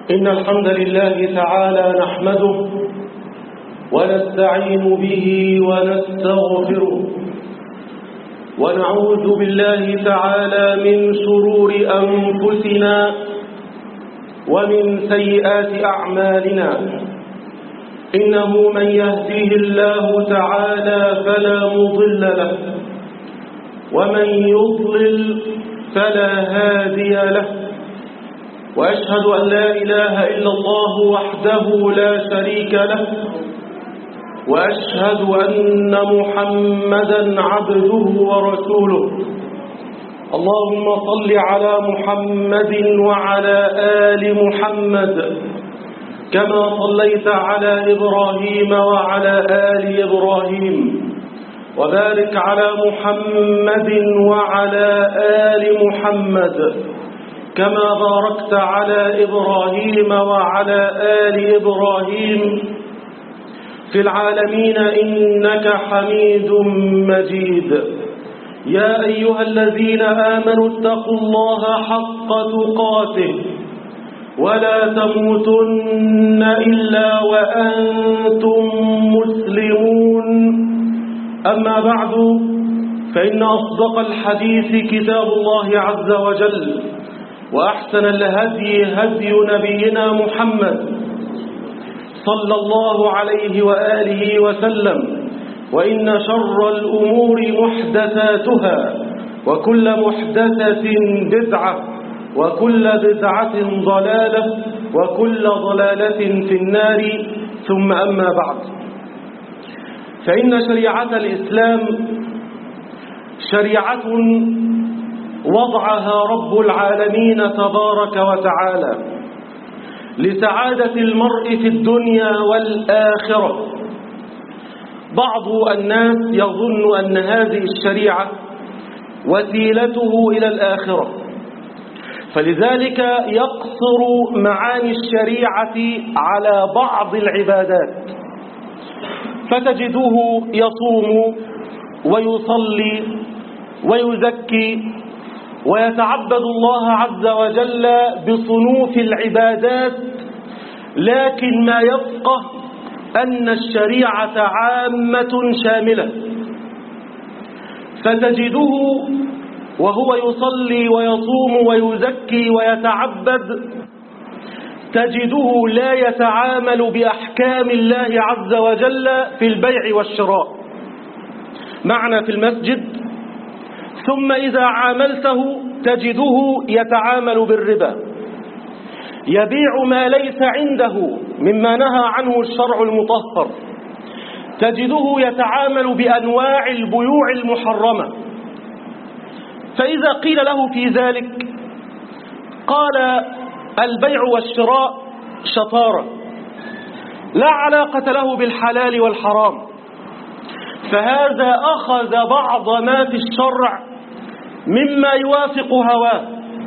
إن الحمد لله تعالى نحمده ونستعين به ونستغفره ونعوذ بالله تعالى من شرور أنفسنا ومن سيئات أعمالنا. إنه من يهديه الله تعالى فلا مضل له ومن يضلل فلا هادي له، وأشهد أن لا إله إلا الله وحده لا شريك له، وأشهد أن محمدا عبده ورسوله. اللهم صل على محمد وعلى آل محمد كما صليت على إبراهيم وعلى آل إبراهيم، وبارك على محمد وعلى آل محمد كما باركت على إبراهيم وعلى آل إبراهيم في العالمين إنك حميد مجيد. يا أيها الذين آمنوا اتقوا الله حق تقاته ولا تموتن إلا وأنتم مسلمون. أما بعد، فإن أصدق الحديث كتاب الله عز وجل، وأحسن الهدي هدي نبينا محمد صلى الله عليه وآله وسلم، وإن شر الأمور محدثاتها، وكل محدثة بدعة، وكل بدعة ضلالة، وكل ضلالة في النار. ثم أما بعد، فإن شريعة الإسلام شريعة وضعها رب العالمين تبارك وتعالى لسعادة المرء في الدنيا والآخرة. بعض الناس يظن أن هذه الشريعة وسيلته إلى الآخرة، فلذلك يقصر معاني الشريعة على بعض العبادات، فتجده يصوم ويصلي ويزكي ويتعبد الله عز وجل بصنوف العبادات، لكن ما يفقه أن الشريعة عامة شاملة، فتجده وهو يصلي ويصوم ويزكي ويتعبد تجده لا يتعامل بأحكام الله عز وجل في البيع والشراء معنا في المسجد، ثم إذا عاملته تجده يتعامل بالربا، يبيع ما ليس عنده مما نهى عنه الشرع المطهر، تجده يتعامل بأنواع البيوع المحرمة. فإذا قيل له في ذلك قال البيع والشراء شطارة لا علاقة له بالحلال والحرام، فهذا أخذ بعض ما في الشرع مما يوافق هواه،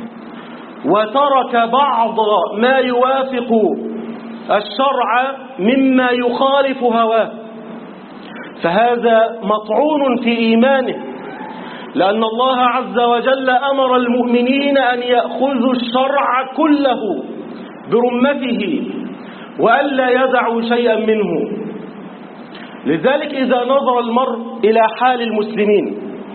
وترك بعض ما يوافق الشرع مما يخالف هواه، فهذا مطعون في إيمانه، لأن الله عز وجل أمر المؤمنين أن يأخذوا الشرع كله برمته وألا يدعوا شيئا منه. لذلك إذا نظر المرء إلى حال المسلمين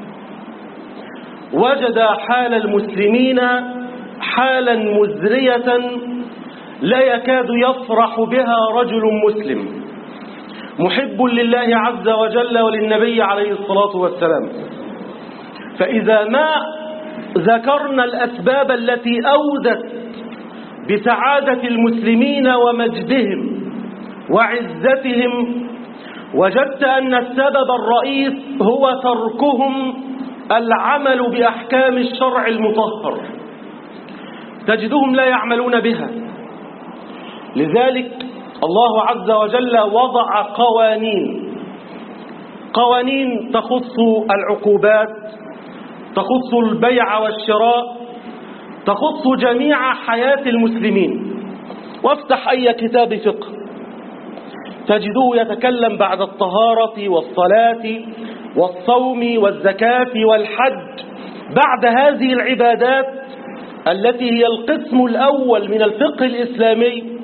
وجد حال المسلمين حالا مزرية لا يكاد يفرح بها رجل مسلم محب لله عز وجل وللنبي عليه الصلاة والسلام. فإذا ما ذكرنا الأسباب التي أودت بسعادة المسلمين ومجدهم وعزتهم، وجدت أن السبب الرئيس هو تركهم العمل بأحكام الشرع المطهر، تجدهم لا يعملون بها. لذلك الله عز وجل وضع قوانين تخص العقوبات، تخص البيع والشراء، تخص جميع حياة المسلمين. وافتح أي كتاب فقه تجده يتكلم بعد الطهارة والصلاة والصوم والزكاة والحج، بعد هذه العبادات التي هي القسم الأول من الفقه الإسلامي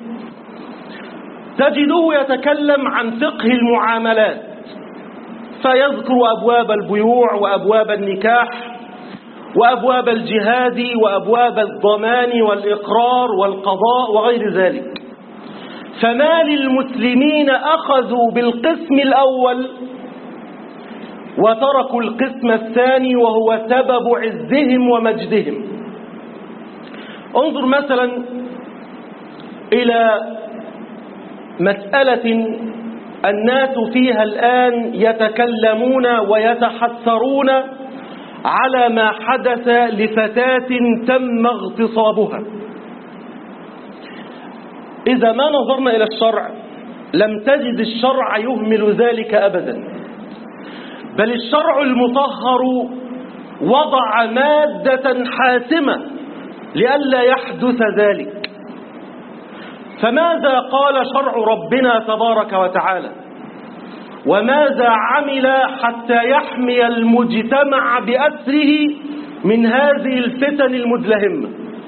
تجده يتكلم عن فقه المعاملات، فيذكر أبواب البيوع وأبواب النكاح وأبواب الجهاد وأبواب الضمان والإقرار والقضاء وغير ذلك. فما للمسلمين أخذوا بالقسم الأول وتركوا القسم الثاني وهو سبب عزهم ومجدهم؟ انظر مثلا إلى مسألة الناس فيها الآن يتكلمون ويتحسرون على ما حدث لفتاة تم اغتصابها. إذا ما نظرنا إلى الشرع لم تجد الشرع يهمل ذلك أبدا، بل الشرع المطهر وضع مادة حاسمة لئلا يحدث ذلك. فماذا قال شرع ربنا تبارك وتعالى؟ وماذا عمل حتى يحمي المجتمع بأسره من هذه الفتن المدلهمة؟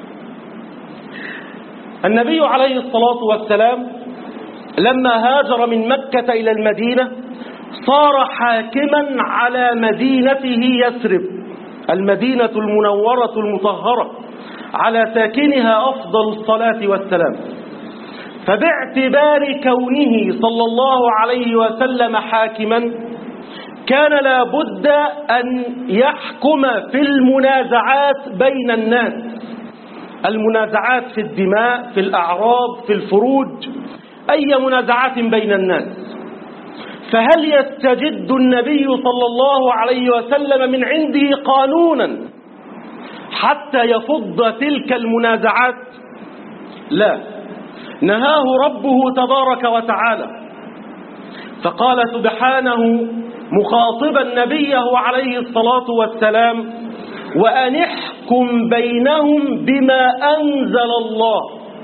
النبي عليه الصلاة والسلام لما هاجر من مكة إلى المدينة صار حاكما على مدينته يثرب، المدينة المنورة المطهرة على ساكنها أفضل الصلاة والسلام. فباعتبار كونه صلى الله عليه وسلم حاكما كان لا بد أن يحكم في المنازعات بين الناس، المنازعات في الدماء، في الأعراض، في الفروج، أي منازعات بين الناس. فهل يستجد النبي صلى الله عليه وسلم من عنده قانونا حتى يفض تلك المنازعات؟ لا، نهاه ربه تبارك وتعالى، فقال سبحانه مخاطبا نبيه عليه الصلاة والسلام: وأن احكم بينهم بما أنزل الله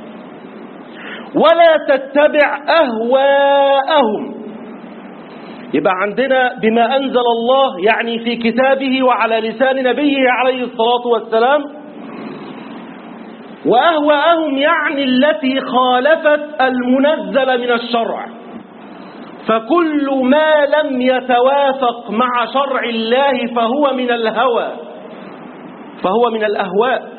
ولا تتبع أهواءهم. يبقى عندنا بما أنزل الله يعني في كتابه وعلى لسان نبيه عليه الصلاة والسلام، وأهواءهم يعني التي خالفت المنزل من الشرع. فكل ما لم يتوافق مع شرع الله فهو من الهوى، فهو من الأهواء.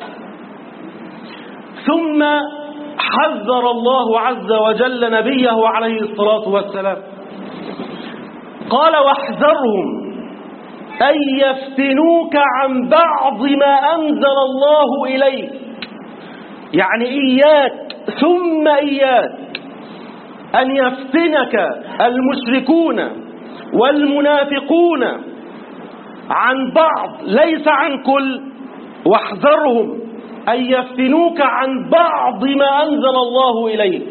ثم حذر الله عز وجل نبيه عليه الصلاة والسلام، قال: واحذرهم أن يفتنوك عن بعض ما أنزل الله إليك. يعني إياك ثم إياك أن يفتنك المشركون والمنافقون عن بعض، ليس عن كل. واحذرهم أن يفتنوك عن بعض ما أنزل الله إليك.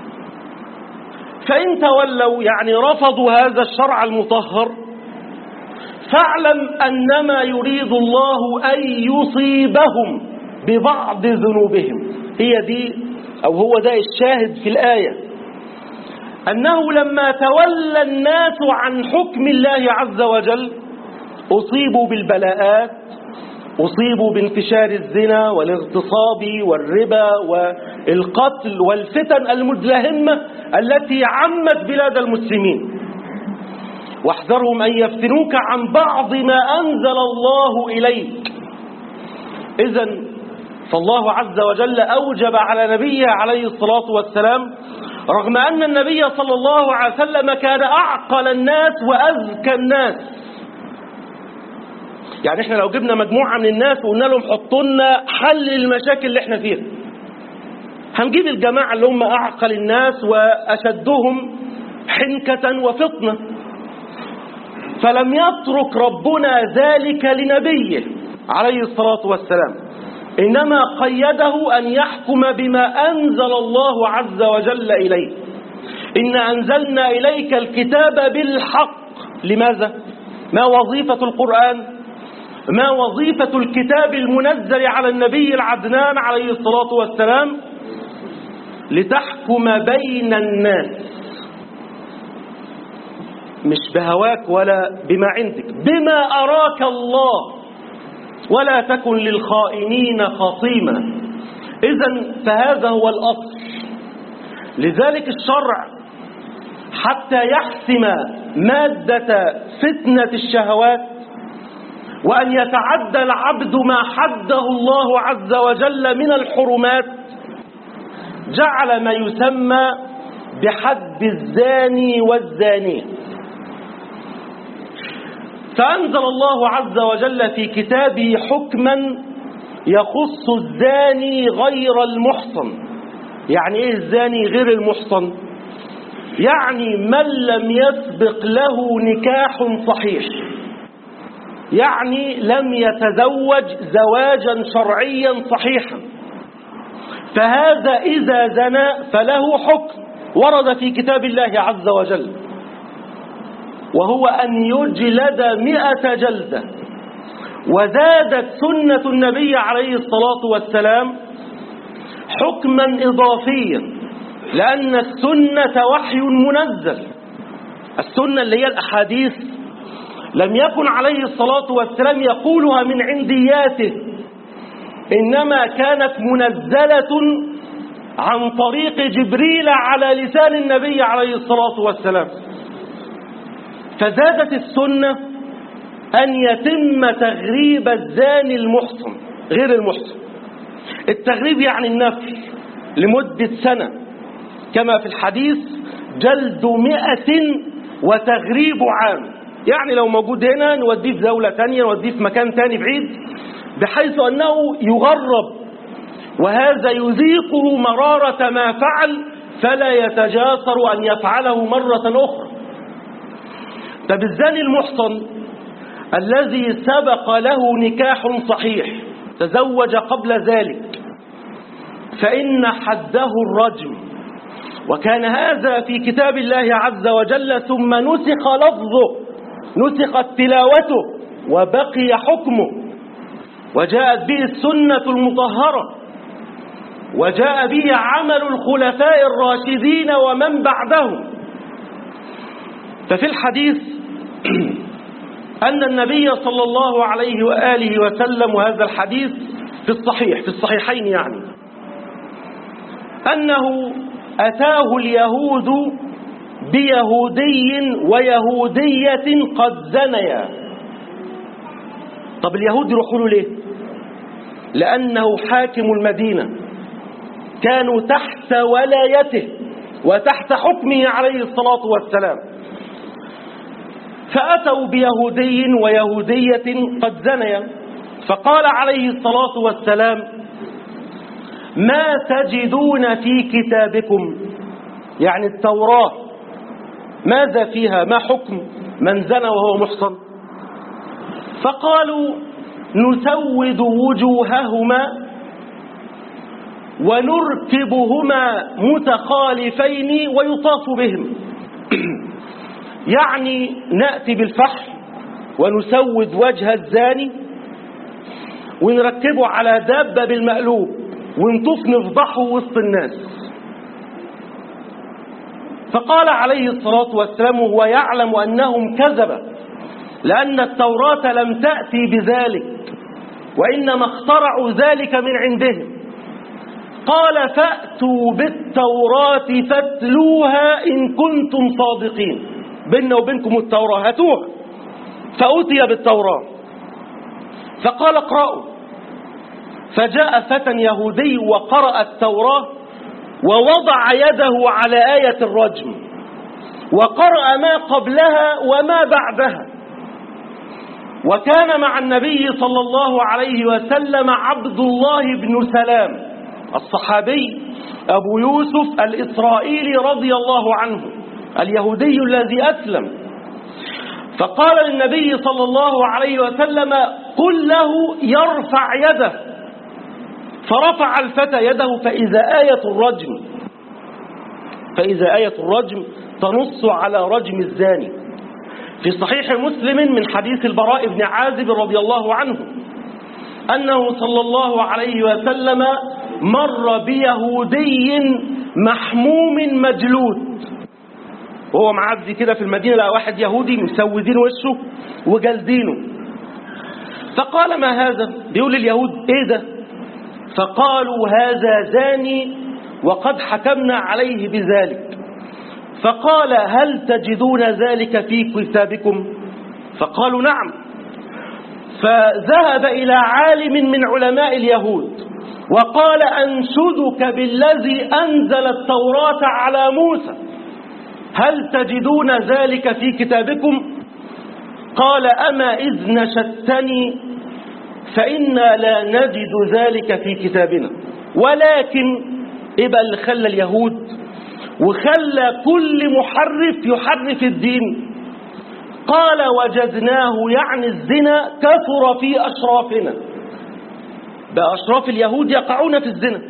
فإن تولوا يعني رفضوا هذا الشرع المطهر، فاعلم أنما يريد الله أن يصيبهم ببعض ذنوبهم. هي دي أو هو ده الشاهد في الآية، أنه لما تولى الناس عن حكم الله عز وجل أصيبوا بالبلاءات، أصيبوا بانتشار الزنا والاغتصاب والربا والقتل والفتن المدلهمة التي عمت بلاد المسلمين. واحذرهم أن يفتنوك عن بعض ما أنزل الله إليك. إذن فالله عز وجل أوجب على نبيه عليه الصلاة والسلام، رغم أن النبي صلى الله عليه وسلم كان أعقل الناس وأذكى الناس. يعني احنا لو جبنا مجموعة من الناس وقلنا لهم حطوا لنا حل المشاكل اللي احنا فيها، هنجيب الجماعة اللي هم أعقل الناس وأشدهم حنكة وفطنة. فلم يترك ربنا ذلك لنبيه عليه الصلاة والسلام، إنما قيده أن يحكم بما أنزل الله عز وجل إليه. إن أنزلنا إليك الكتاب بالحق. لماذا؟ ما وظيفة القرآن؟ ما وظيفة الكتاب المنزل على النبي العدنان عليه الصلاة والسلام؟ لتحكم بين الناس، مش بهواك ولا بما عندك، بما أراك الله، ولا تكن للخائنين خصيما. إذن فهذا هو الأصل. لذلك الشرع حتى يحسم مادة فتنة الشهوات وأن يتعدى العبد ما حده الله عز وجل من الحرمات جعل ما يسمى بحد الزاني والزانية. فأنزل الله عز وجل في كتابه حكما يخص الزاني غير المحصن. يعني إيه الزاني غير المحصن؟ يعني من لم يسبق له نكاح صحيح، يعني لم يتزوج زواجا شرعيا صحيحا، فهذا إذا زنى فله حكم ورد في كتاب الله عز وجل، وهو أن يجلد 100 جلدة. وزادت سنة النبي عليه الصلاة والسلام حكما إضافيا، لأن السنة وحي منزل. السنة اللي هي الأحاديث لم يكن عليه الصلاة والسلام يقولها من عندياته، إنما كانت منزلة عن طريق جبريل على لسان النبي عليه الصلاة والسلام. فزادت السنة أن يتم تغريب الزاني المحصن غير المحصن. التغريب يعني النفي لمدة سنة، كما في الحديث جلد 100 وتغريب عام. يعني لو موجود هنا نوديه في دولة تانية، نوديه في مكان تاني بعيد، بحيث أنه يغرب، وهذا يذيقه مرارة ما فعل فلا يتجاسر أن يفعله مرة أخرى. طب الزاني المحصن الذي سبق له نكاح صحيح تزوج قبل ذلك فإن حده الرجم، وكان هذا في كتاب الله عز وجل، ثم نسخ لفظه، نسخت تلاوته وبقي حكمه، وجاءت به السنة المطهرة، وجاء به عمل الخلفاء الراشدين ومن بعدهم. ففي الحديث أن النبي صلى الله عليه وآله وسلم، وهذا الحديث في الصحيحين يعني، أنه أتاه اليهود بيهودي ويهودية قد زنيا. طب اليهود يروحوا له ليه؟ لأنه حاكم المدينة، كانوا تحت ولايته وتحت حكمه عليه الصلاة والسلام. فأتوا بيهودي ويهودية قد زنيا، فقال عليه الصلاة والسلام: ما تجدون في كتابكم؟ يعني التوراة ماذا فيها؟ ما حكم من زنى وهو محصن؟ فقالوا: نسود وجوههما ونركبهما متخالفين ويطاف بهم. يعني نأتي بالفحل ونسود وجه الزاني ونركبه على دابة بالمقلوب ونطوف نفضحه وسط الناس. فقال عليه الصلاة والسلام وهو يعلم أنهم كذبة، لأن التوراة لم تأتي بذلك، وإنما اخترعوا ذلك من عندهم. قال: فأتوا بالتوراة فاتلوها إن كنتم صادقين. بيننا وبينكم التوراة، هاتوها. فأتي بالتوراة فقال: اقرأوا. فجاء فتى يهودي وقرأ التوراة ووضع يده على آية الرجم وقرأ ما قبلها وما بعدها. وكان مع النبي صلى الله عليه وسلم عبد الله بن سلام الصحابي أبو يوسف الإسرائيلي رضي الله عنه، اليهودي الذي أسلم. فقال للنبي صلى الله عليه وسلم: قل له يرفع يده. فرفع الفتى يده فإذا آية الرجم تنص على رجم الزاني. في صحيح مسلم من حديث البراء بن عازب رضي الله عنه أنه صلى الله عليه وسلم مر بيهودي محموم مجلود، وهو معدي كده في المدينة، لقى واحد يهودي مسودين وشه وجلدينه. فقال: ما هذا؟ بيقول اليهود: ايه ده؟ فقالوا هذا زاني وقد حكمنا عليه بذلك. فقال هل تجدون ذلك في كتابكم؟ فقالوا نعم. فذهب إلى عالم من علماء اليهود وقال أنشدك بالذي أنزل التوراة على موسى، هل تجدون ذلك في كتابكم؟ قال أما إذ نشدتني فإنا لا نجد ذلك في كتابنا. ولكن إبقى اللي خلى اليهود وخلى كل محرف يحرف الدين، قال وجدناه يعني الزنا كثر في أشرافنا، بقى أشراف اليهود يقعون في الزنا.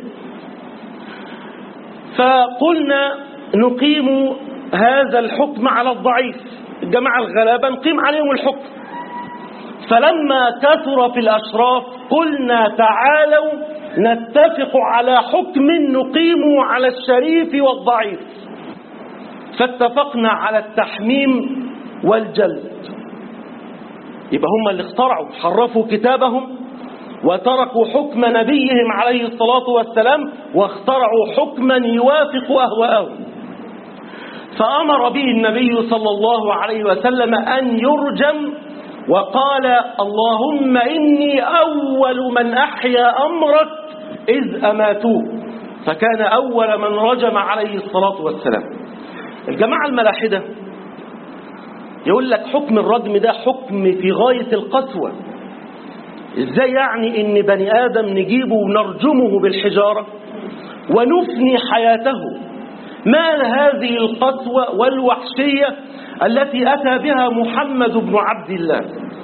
فقلنا نقيم هذا الحكم على الضعيف، الجماعة الغلابة نقيم عليهم الحكم. فلما كثر في الأشراف قلنا تعالوا نتفق على حكم نقيم على الشريف والضعيف، فاتفقنا على التحميم والجلد. يبقى هم اللي اخترعوا، حرفوا كتابهم وتركوا حكم نبيهم عليه الصلاة والسلام واخترعوا حكما يوافق أهواءهم. فأمر به النبي صلى الله عليه وسلم أن يرجم، وقال اللهم إني أول من أحيا أمرك إذ أماتوه، فكان أول من رجم عليه الصلاة والسلام. الجماعة الملاحدة يقول لك حكم الرجم ده حكم في غاية القسوة. إزاي يعني إن بني آدم نجيبه ونرجمه بالحجارة ونفني حياته؟ ما هذه القسوة والوحشية التي أتى بها محمد بن عبد الله؟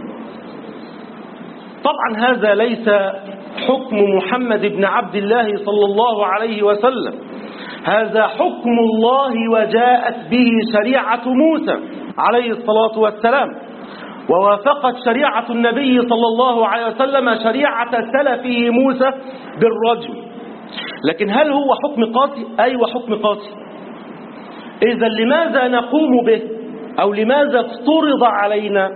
طبعا هذا ليس حكم محمد بن عبد الله صلى الله عليه وسلم، هذا حكم الله وجاءت به شريعة موسى عليه الصلاة والسلام، ووافقت شريعة النبي صلى الله عليه وسلم شريعة سلفه موسى بالرجم. لكن هل هو حكم قاسي؟ أيوة حكم قاسي. إذا لماذا نقوم به أو لماذا افترض علينا؟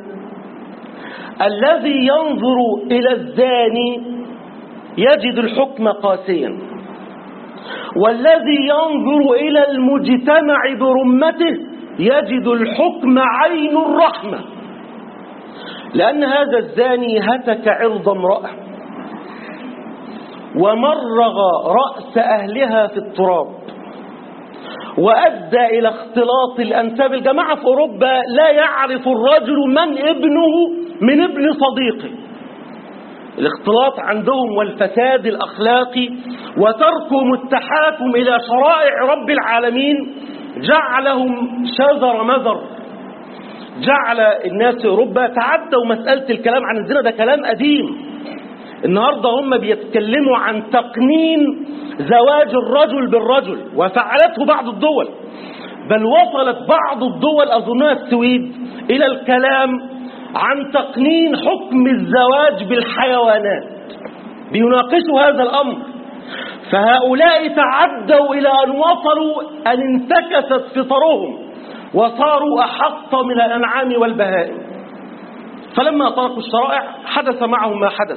الذي ينظر إلى الزاني يجد الحكم قاسيا، والذي ينظر إلى المجتمع برمته يجد الحكم عين الرحمة، لأن هذا الزاني هتك عرض امرأة ومرغ رأس أهلها في التراب وأدى إلى اختلاط الأنساب. الجماعة في أوروبا لا يعرف الرجل من ابنه من ابن صديقه. الاختلاط عندهم والفساد الأخلاقي وتركهم التحاكم إلى شرائع رب العالمين جعلهم شذر مذر، جعل الناس في أوروبا تعدوا مسألة الكلام عن الزنا، ده كلام قديم. النهاردة هم بيتكلموا عن تقنين زواج الرجل بالرجل، وفعلته بعض الدول، بل وصلت بعض الدول أظنها السويد إلى الكلام عن تقنين حكم الزواج بالحيوانات، بيناقشوا هذا الأمر. فهؤلاء تعدوا إلى أن وصلوا أن انتكست فطرهم وصاروا أحط من الأنعام والبهائم. فلما تركوا الشرائع حدث معهم ما حدث.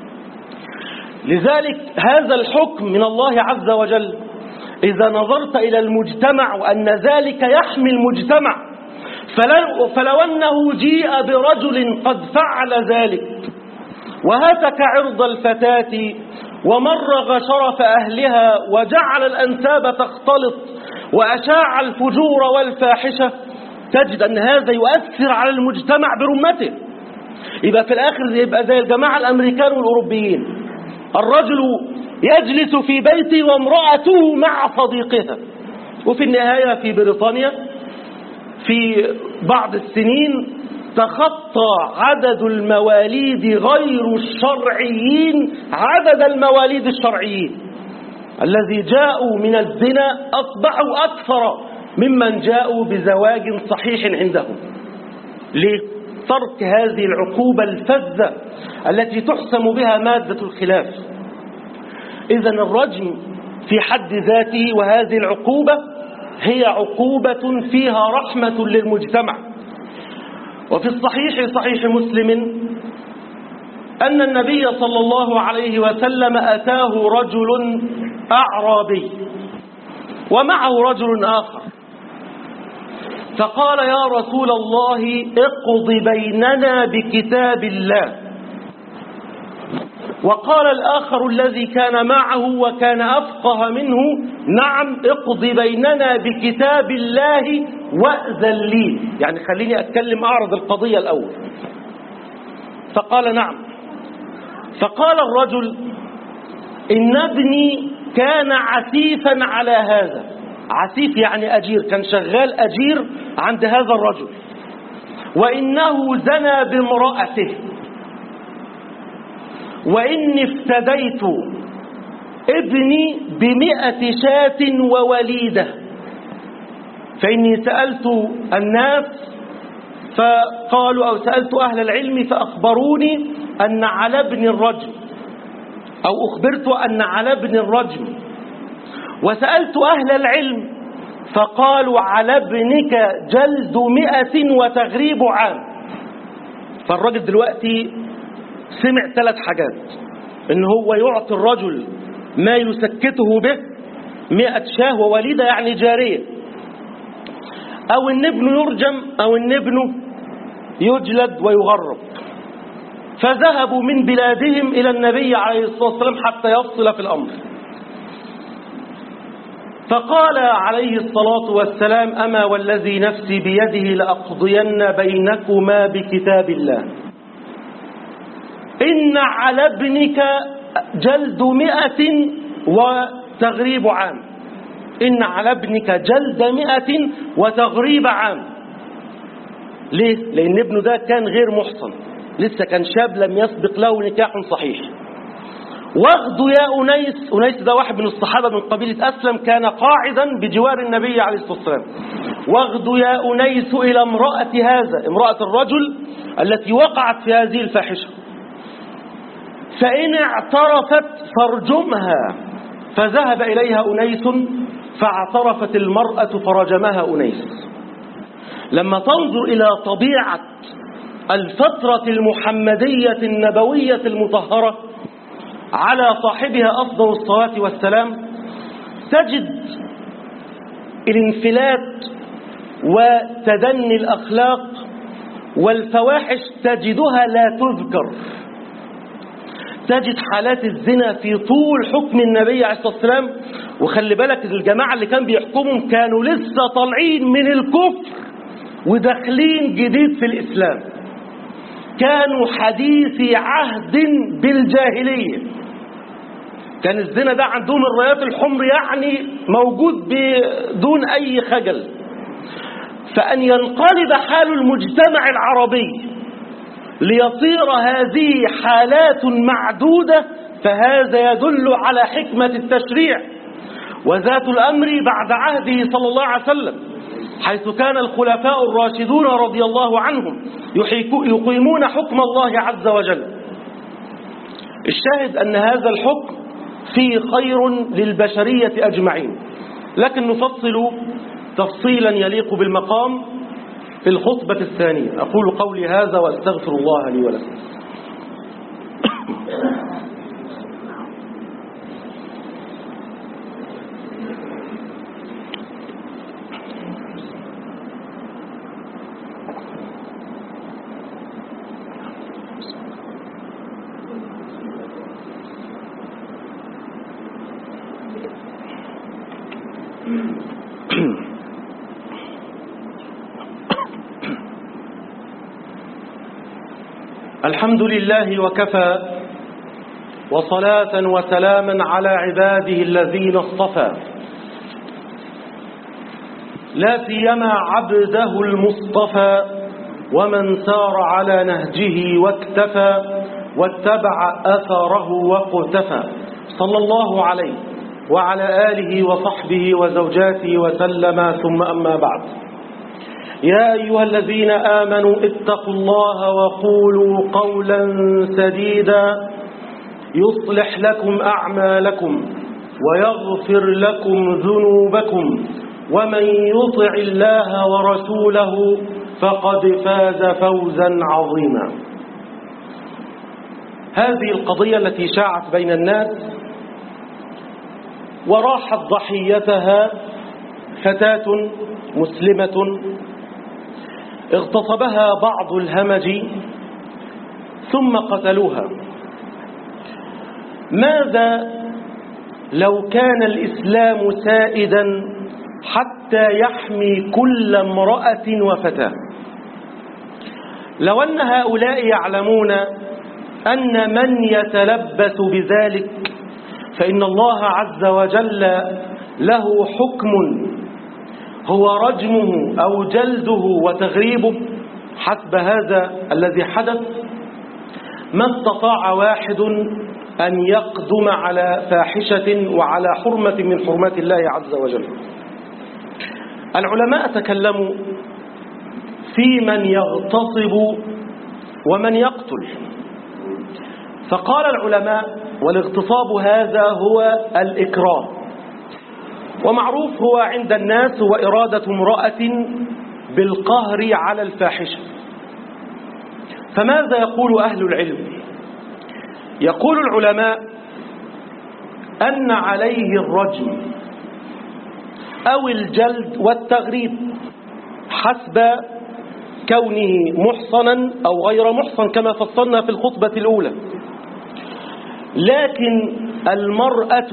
لذلك هذا الحكم من الله عز وجل إذا نظرت إلى المجتمع وأن ذلك يحمي المجتمع، فلو أنه جيء برجل قد فعل ذلك وهتك عرض الفتاة ومرغ شرف أهلها وجعل الأنساب تختلط وأشاع الفجور والفاحشة، تجد أن هذا يؤثر على المجتمع برمته. يبقى في الآخر يبقى زي الجماعة الأمريكان والأوروبيين، الرجل يجلس في بيته وامرأته مع صديقها. وفي النهاية في بريطانيا في بعض السنين تخطى عدد المواليد غير الشرعيين عدد المواليد الشرعيين، الذي جاءوا من الزنا أصبحوا أكثر ممن جاءوا بزواج صحيح عندهم. ليه؟ ترك هذه العقوبة الفذة التي تحسم بها مادة الخلاف. إذن الرجم في حد ذاته وهذه العقوبة هي عقوبة فيها رحمة للمجتمع. وفي الصحيح صحيح مسلم أن النبي صلى الله عليه وسلم أتاه رجل أعرابي ومعه رجل آخر، فقال: يا رسول الله اقض بيننا بكتاب الله. وقال الآخر الذي كان معه وكان أفقه منه: نعم، اقض بيننا بكتاب الله وأذن لي، يعني خليني أتكلم أعرض القضية الأول. فقال: نعم. فقال الرجل: إن ابني كان عسيفا على هذا. عسيف يعني أجير، كان شغال أجير عند هذا الرجل، وإنه زنى بامرأته، وإني افتديت ابني ب100 شاة ووليدة، فإني سألت الناس فقالوا، أو سألت أهل العلم فأخبروني أن على ابن الرجم، أو أخبرت أن على ابن الرجم، وسألت أهل العلم فقالوا على ابنك جلد 100 وتغريب عام. فالرجل دلوقتي سمع 3 حاجات: إن هو يعطي الرجل ما يسكته به 100 شاه ووليدة يعني جارية، أو إن ابنه يرجم، أو إن ابنه يجلد ويغرب. فذهبوا من بلادهم إلى النبي عليه الصلاة والسلام حتى يفصل في الأمر. فقال عليه الصلاة والسلام: أما والذي نفسي بيده لأقضين بينكما بكتاب الله، إن على ابنك جلد 100 وتغريب عام. إن على ابنك جلد 100 وتغريب عام. ليه؟ لأن ابنه ده كان غير محصن، لسه كان شاب لم يسبق له نكاح صحيح. واغدوا يا أنيس. أنيس ده واحد من الصحابة من قبيلة أسلم، كان قاعدا بجوار النبي عليه الصلاة والسلام. واغدوا يا أنيس إلى امرأة هذا، امرأة الرجل التي وقعت في هذه الفاحشة، فإن اعترفت فارجمها. فذهب إليها أنيس فاعترفت المرأة فرجمها أنيس. لما تنظر إلى طبيعة الفترة المحمدية النبوية المطهرة على صاحبها أفضل الصلاة والسلام، تجد الانفلات وتدني الأخلاق والفواحش تجدها لا تذكر. تجد حالات الزنا في طول حكم النبي عليه الصلاة والسلام. وخلي بالك الجماعة اللي كان بيحكمهم كانوا لسه طالعين من الكفر وداخلين جديد في الإسلام، كانوا حديثي عهد بالجاهلية. كان الزنا ده عندهم الرايات الحمر يعني موجود بدون أي خجل. فأن ينقلب حال المجتمع العربي ليصير هذه حالات معدودة، فهذا يدل على حكمة التشريع وذات الأمر بعد عهده صلى الله عليه وسلم، حيث كان الخلفاء الراشدون رضي الله عنهم يقيمون حكم الله عز وجل. الشاهد أن هذا الحكم فيه خير للبشرية أجمعين، لكن نفصل تفصيلا يليق بالمقام في الخطبة الثانية. أقول قولي هذا وأستغفر الله لي ولكم. الحمد لله وكفى، وصلاة وسلاما على عباده الذين اصطفى، لا سيما عبده المصطفى ومن سار على نهجه واكتفى واتبع أثره واقتفى، صلى الله عليه وعلى آله وصحبه وزوجاته وسلم. ثم أما بعد، يا أيها الذين آمنوا اتقوا الله وقولوا قولا سديدا يصلح لكم أعمالكم ويغفر لكم ذنوبكم، ومن يطع الله ورسوله فقد فاز فوزا عظيما. هذه القضية التي شاعت بين الناس وراحت ضحيتها فتاة مسلمة اغتصبها بعض الهمج ثم قتلوها. ماذا لو كان الإسلام سائدا حتى يحمي كل امرأة وفتاة؟ لو أن هؤلاء يعلمون أن من يتلبس بذلك فإن الله عز وجل له حكم هو رجمه أو جلده وتغريبه حسب هذا الذي حدث، ما استطاع واحد أن يقدم على فاحشة وعلى حرمة من حرمات الله عز وجل. العلماء تكلموا في من يغتصب ومن يقتل، فقال العلماء: والاغتصاب هذا هو الإكراه، ومعروف هو عند الناس هو إرادة امرأة بالقهر على الفاحشة. فماذا يقول أهل العلم؟ يقول العلماء أن عليه الرجم أو الجلد والتغريب حسب كونه محصنا أو غير محصن كما فصلنا في الخطبة الأولى. لكن المرأة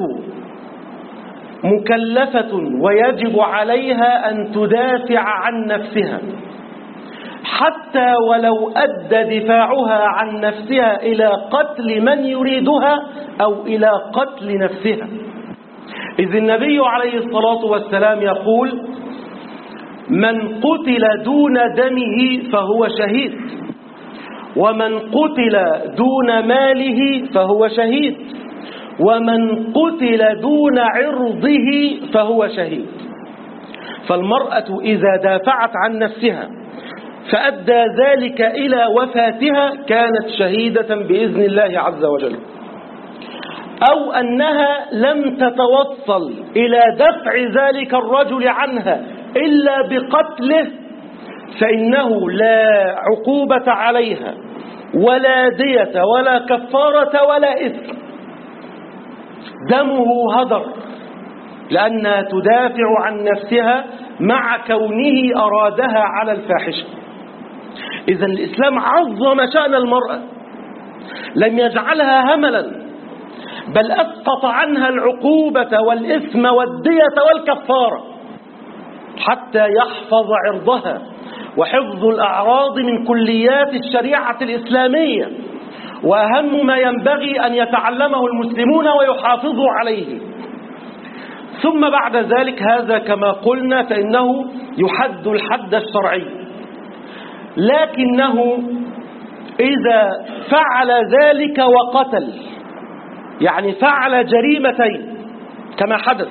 مكلفة ويجب عليها أن تدافع عن نفسها، حتى ولو أدى دفاعها عن نفسها إلى قتل من يريدها أو إلى قتل نفسها. إذ النبي عليه الصلاة والسلام يقول: من قتل دون دمه فهو شهيد، ومن قتل دون ماله فهو شهيد، ومن قتل دون عرضه فهو شهيد. فالمرأة إذا دافعت عن نفسها فأدى ذلك إلى وفاتها كانت شهيدة بإذن الله عز وجل. أو أنها لم تتوصل إلى دفع ذلك الرجل عنها إلا بقتله، فإنه لا عقوبة عليها ولا دية ولا كفارة ولا إثم، دمه هدر، لأنها تدافع عن نفسها مع كونه أرادها على الفاحشة. إذن الإسلام عظم شأن المرأة، لم يجعلها هملا، بل أسقط عنها العقوبة والإثم والدية والكفارة حتى يحفظ عرضها. وحفظ الأعراض من كليات الشريعة الإسلامية، وأهم ما ينبغي أن يتعلمه المسلمون ويحافظوا عليه. ثم بعد ذلك هذا كما قلنا فإنه يحد الحد الشرعي، لكنه إذا فعل ذلك وقتل، يعني فعل جريمتين كما حدث،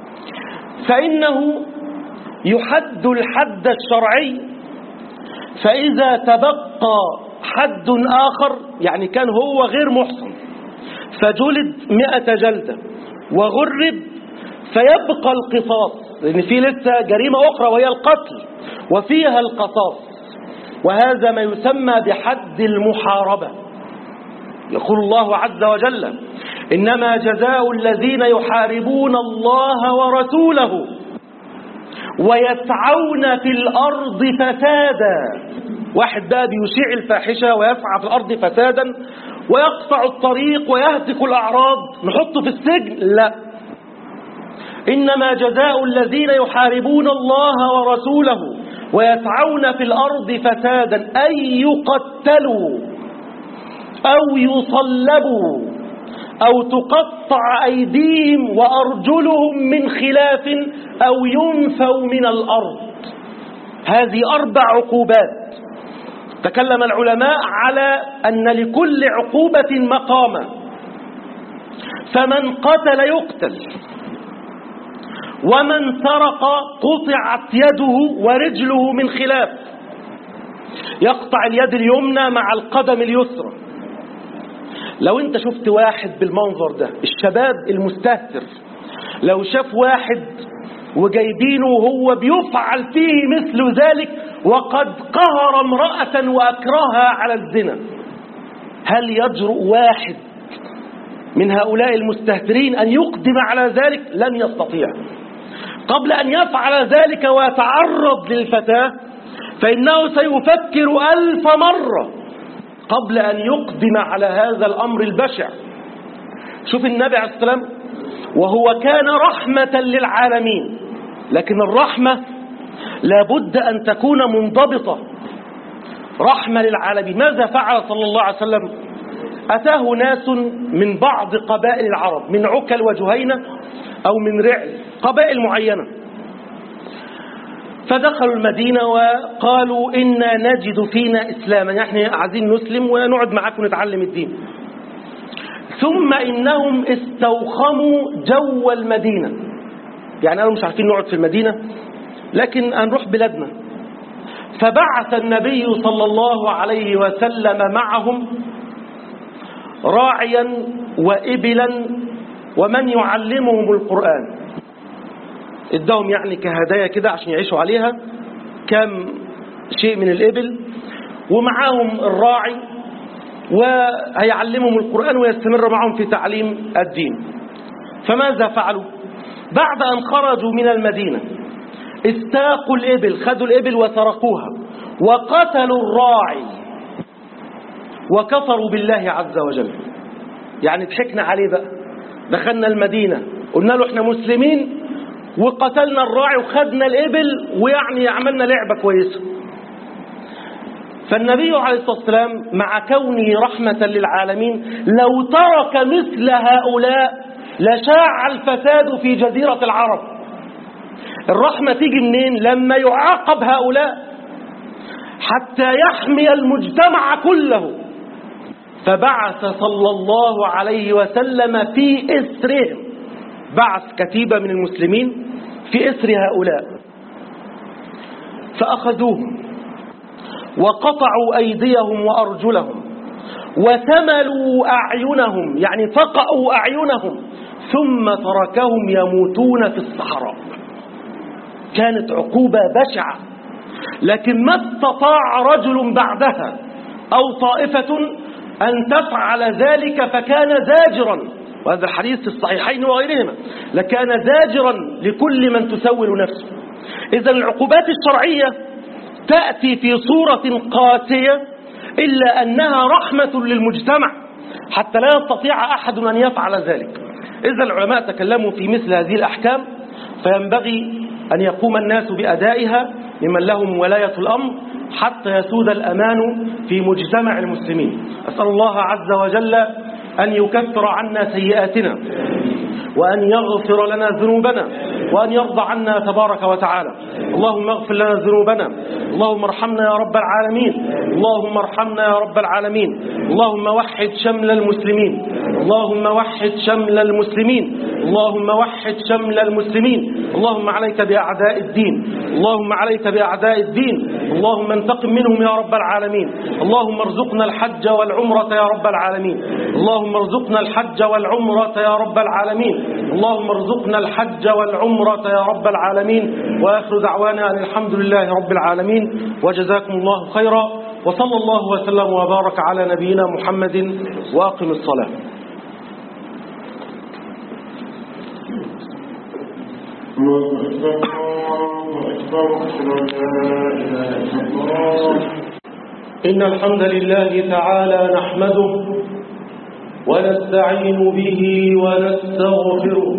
فإنه يحد الحد الشرعي. فإذا تبقى حد آخر، يعني كان هو غير محصن فجلد 100 جلدة وغرب، فيبقى القصاص، لأن في لسه جريمة أخرى وهي القتل وفيها القصاص، وهذا ما يسمى بحد المحاربة. يقول الله عز وجل: إنما جزاء الذين يحاربون الله ورسوله ويسعون في الأرض فسادا. واحد بقى بيشيع الفاحشة ويسعى في الأرض فسادا ويقطع الطريق ويهتك الأعراض نحطه في السجن؟ لا، إنما جزاء الذين يحاربون الله ورسوله ويسعون في الأرض فسادا أن يقتلوا أو يصلبوا أو تقطع أيديهم وأرجلهم من خلاف أو ينفوا من الأرض. هذه 4 عقوبات. تكلم العلماء على أن لكل عقوبة مقاما، فمن قتل يقتل، ومن سرق قطعت يده ورجله من خلاف، يقطع اليد اليمنى مع القدم اليسرى. لو انت شفت واحد بالمنظر ده، الشباب المستهتر لو شاف واحد وجايبينه وهو بيفعل فيه مثل ذلك وقد قهر امرأة وأكرهها على الزنا، هل يجرؤ واحد من هؤلاء المستهترين أن يقدم على ذلك؟ لن يستطيع. قبل أن يفعل ذلك ويتعرض للفتاة فإنه سيفكر 1000 مرة قبل أن يقدم على هذا الأمر البشع. شوف النبي عليه السلام وهو كان رحمة للعالمين، لكن الرحمة لابد أن تكون منضبطة. رحمة للعالمين. ماذا فعل صلى الله عليه وسلم؟ أتاه ناس من بعض قبائل العرب، من عكل وجهينة أو من رعل، قبائل معينة، فدخلوا المدينة وقالوا إنا نجد فينا إسلاما، يعني عايزين نسلم ونقعد معاكم نتعلم الدين. ثم إنهم استوخموا جو المدينة، يعني قالوا مش عارفين نقعد في المدينة لكن هنروح بلادنا. فبعث النبي صلى الله عليه وسلم معهم راعيا وإبلا ومن يعلمهم القرآن، ادهم يعني كهدايا كده عشان يعيشوا عليها كم شيء من الإبل، ومعاهم الراعي وهيعلمهم القرآن ويستمر معهم في تعليم الدين. فماذا فعلوا؟ بعد أن خرجوا من المدينة استاقوا الإبل، خذوا الإبل وسرقوها وقتلوا الراعي وكفروا بالله عز وجل. يعني ضحكنا عليه بقى، دخلنا المدينة قلنا له احنا مسلمين وقتلنا الراعي وخدنا الإبل ويعني عملنا لعبة كويسة. فالنبي عليه الصلاة والسلام مع كونه رحمة للعالمين لو ترك مثل هؤلاء لشاع الفساد في جزيرة العرب. الرحمة تيجي منين؟ لما يعاقب هؤلاء حتى يحمي المجتمع كله. فبعث صلى الله عليه وسلم في إسرهم، بعث كتيبة من المسلمين في إسر هؤلاء فأخذوهم وقطعوا أيديهم وأرجلهم وثملوا أعينهم، يعني فقأوا أعينهم، ثم تركهم يموتون في الصحراء. كانت عقوبة بشعة، لكن ما استطاع رجل بعدها أو طائفة أن تفعل ذلك فكان زاجرا، وهذا الحديث في الصحيحين وغيرهما، لكان زاجرا لكل من تسول نفسه. إذن العقوبات الشرعية تأتي في صورة قاسية إلا أنها رحمة للمجتمع حتى لا يستطيع أحد أن يفعل ذلك. إذا العلماء تكلموا في مثل هذه الأحكام، فينبغي أن يقوم الناس بأدائها ممن لهم ولاية الأمر حتى يسود الأمان في مجتمع المسلمين. أسأل الله عز وجل أن يكفر عنا سيئاتنا وأن يغفر لنا ذنوبنا وأن يرضى عنا تبارك وتعالى. اللهم اغفر لنا ذنوبنا، اللهم ارحمنا يا رب العالمين، اللهم ارحمنا يا رب العالمين. اللهم وحد شمل المسلمين، اللهم وحد شمل المسلمين، اللهم وحد شمل المسلمين. اللهم عليك بأعداء الدين، اللهم عليك بأعداء الدين، اللهم انتقم منهم يا رب العالمين. اللهم ارزقنا الحج والعمرة يا رب العالمين، اللهم ارزقنا الحج والعمرة يا رب العالمين، اللهم ارزقنا الحج والعمرة يا رب العالمين. وآخر دعوانا أن الحمد لله رب العالمين، وجزاكم الله خيرا، وصلى الله وسلم وبارك على نبينا محمد، وأقم الصلاة. إن الحمد لله تعالى نحمده ونستعين به ونستغفره